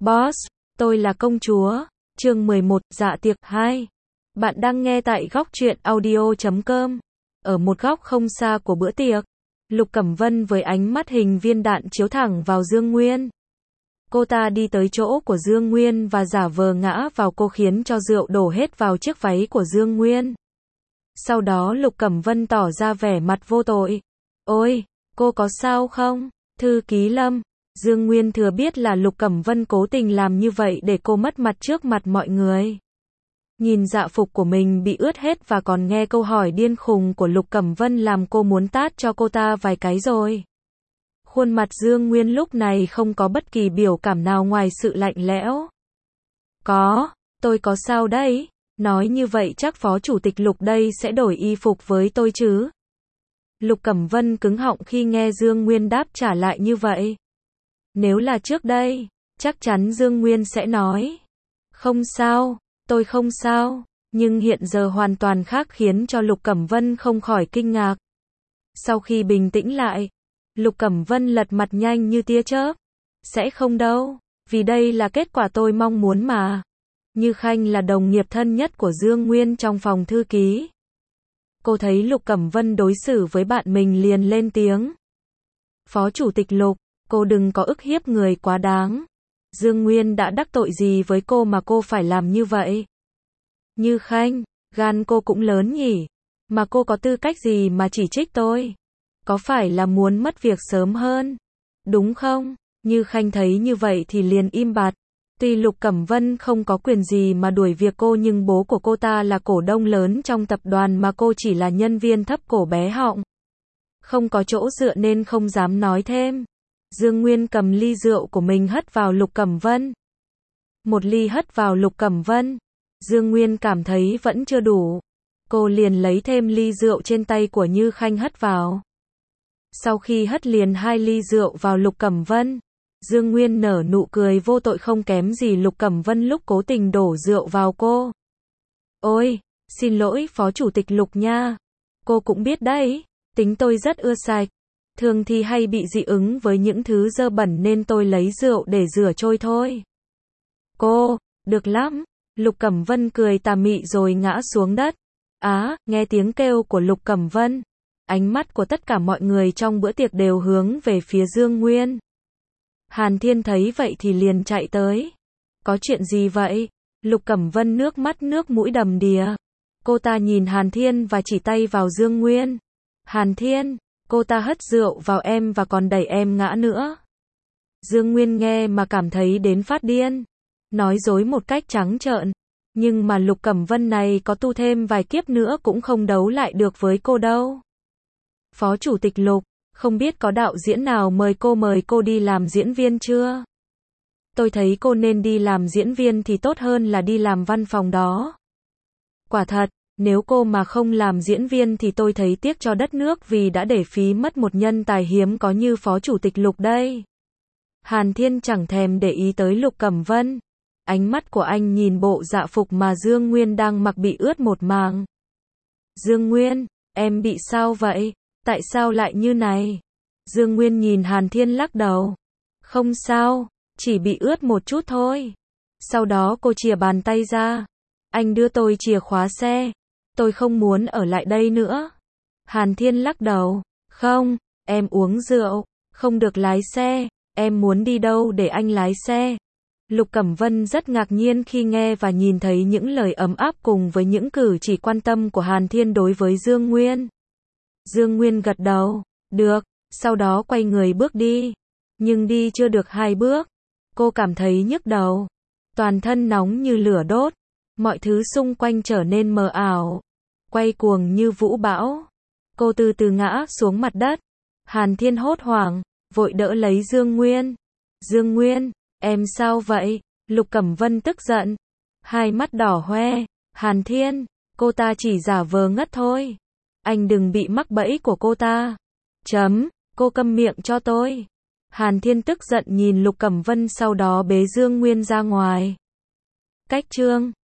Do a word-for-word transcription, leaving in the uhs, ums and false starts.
Boss, tôi là công chúa. Chương mười một, dạ tiệc hai. Bạn đang nghe tại góc truyện audio chấm com. Ở một góc không xa của bữa tiệc, Lục Cẩm Vân với ánh mắt hình viên đạn chiếu thẳng vào Dương Nguyên. Cô ta đi tới chỗ của Dương Nguyên và giả vờ ngã vào cô khiến cho rượu đổ hết vào chiếc váy của Dương Nguyên. Sau đó Lục Cẩm Vân tỏ ra vẻ mặt vô tội. Ôi, cô có sao không? Thư ký Lâm. Dương Nguyên thừa biết là Lục Cẩm Vân cố tình làm như vậy để cô mất mặt trước mặt mọi người. Nhìn dạ phục của mình bị ướt hết và còn nghe câu hỏi điên khùng của Lục Cẩm Vân làm cô muốn tát cho cô ta vài cái rồi. Khuôn mặt Dương Nguyên lúc này không có bất kỳ biểu cảm nào ngoài sự lạnh lẽo. Có, tôi có sao đấy? Nói như vậy chắc Phó Chủ tịch Lục đây sẽ đổi y phục với tôi chứ? Lục Cẩm Vân cứng họng khi nghe Dương Nguyên đáp trả lại như vậy. Nếu là trước đây, chắc chắn Dương Nguyên sẽ nói. Không sao, tôi không sao, nhưng hiện giờ hoàn toàn khác khiến cho Lục Cẩm Vân không khỏi kinh ngạc. Sau khi bình tĩnh lại, Lục Cẩm Vân lật mặt nhanh như tia chớp. Sẽ không đâu, vì đây là kết quả tôi mong muốn mà. Như Khanh là đồng nghiệp thân nhất của Dương Nguyên trong phòng thư ký. Cô thấy Lục Cẩm Vân đối xử với bạn mình liền lên tiếng. Phó Chủ tịch Lục, cô đừng có ức hiếp người quá đáng. Dương Nguyên đã đắc tội gì với cô mà cô phải làm như vậy? Như Khanh, gan cô cũng lớn nhỉ? Mà cô có tư cách gì mà chỉ trích tôi? Có phải là muốn mất việc sớm hơn? Đúng không? Như Khanh thấy như vậy thì liền im bặt. Tuy Lục Cẩm Vân không có quyền gì mà đuổi việc cô nhưng bố của cô ta là cổ đông lớn trong tập đoàn mà cô chỉ là nhân viên thấp cổ bé họng. Không có chỗ dựa nên không dám nói thêm. Dương Nguyên cầm ly rượu của mình hất vào Lục Cẩm Vân. Một ly hất vào Lục Cẩm Vân. Dương Nguyên cảm thấy vẫn chưa đủ. Cô liền lấy thêm ly rượu trên tay của Như Khanh hất vào. Sau khi hất liền hai ly rượu vào Lục Cẩm Vân, Dương Nguyên nở nụ cười vô tội không kém gì Lục Cẩm Vân lúc cố tình đổ rượu vào cô. Ôi, xin lỗi Phó Chủ tịch Lục nha. Cô cũng biết đấy, tính tôi rất ưa sạch. Thường thì hay bị dị ứng với những thứ dơ bẩn nên tôi lấy rượu để rửa trôi thôi. Cô, được lắm. Lục Cẩm Vân cười tà mị rồi ngã xuống đất. Á, nghe tiếng kêu của Lục Cẩm Vân. Ánh mắt của tất cả mọi người trong bữa tiệc đều hướng về phía Dương Nguyên. Hàn Thiên thấy vậy thì liền chạy tới. Có chuyện gì vậy? Lục Cẩm Vân nước mắt nước mũi đầm đìa. Cô ta nhìn Hàn Thiên và chỉ tay vào Dương Nguyên. Hàn Thiên, cô ta hất rượu vào em và còn đẩy em ngã nữa. Dương Nguyên nghe mà cảm thấy đến phát điên. Nói dối một cách trắng trợn. Nhưng mà Lục Cẩm Vân này có tu thêm vài kiếp nữa cũng không đấu lại được với cô đâu. Phó Chủ tịch Lục, không biết có đạo diễn nào mời cô mời cô đi làm diễn viên chưa? Tôi thấy cô nên đi làm diễn viên thì tốt hơn là đi làm văn phòng đó. Quả thật, nếu cô mà không làm diễn viên thì tôi thấy tiếc cho đất nước vì đã để phí mất một nhân tài hiếm có như Phó Chủ tịch Lục đây. Hàn Thiên chẳng thèm để ý tới Lục Cẩm Vân. Ánh mắt của anh nhìn bộ dạ phục mà Dương Nguyên đang mặc bị ướt một màng. Dương Nguyên, em bị sao vậy? Tại sao lại như này? Dương Nguyên nhìn Hàn Thiên lắc đầu. Không sao, chỉ bị ướt một chút thôi. Sau đó cô chìa bàn tay ra. Anh đưa tôi chìa khóa xe. Tôi không muốn ở lại đây nữa. Hàn Thiên lắc đầu. Không, em uống rượu, không được lái xe. Em muốn đi đâu để anh lái xe? Lục Cẩm Vân rất ngạc nhiên khi nghe và nhìn thấy những lời ấm áp cùng với những cử chỉ quan tâm của Hàn Thiên đối với Dương Nguyên. Dương Nguyên gật đầu. Được, sau đó quay người bước đi. Nhưng đi chưa được hai bước, cô cảm thấy nhức đầu. Toàn thân nóng như lửa đốt. Mọi thứ xung quanh trở nên mờ ảo. Quay cuồng như vũ bão. Cô từ từ ngã xuống mặt đất. Hàn Thiên hốt hoảng, vội đỡ lấy Dương Nguyên. Dương Nguyên, em sao vậy? Lục Cẩm Vân tức giận. Hai mắt đỏ hoe. Hàn Thiên, cô ta chỉ giả vờ ngất thôi. Anh đừng bị mắc bẫy của cô ta. Chấm, cô câm miệng cho tôi. Hàn Thiên tức giận nhìn Lục Cẩm Vân sau đó bế Dương Nguyên ra ngoài. Cách chương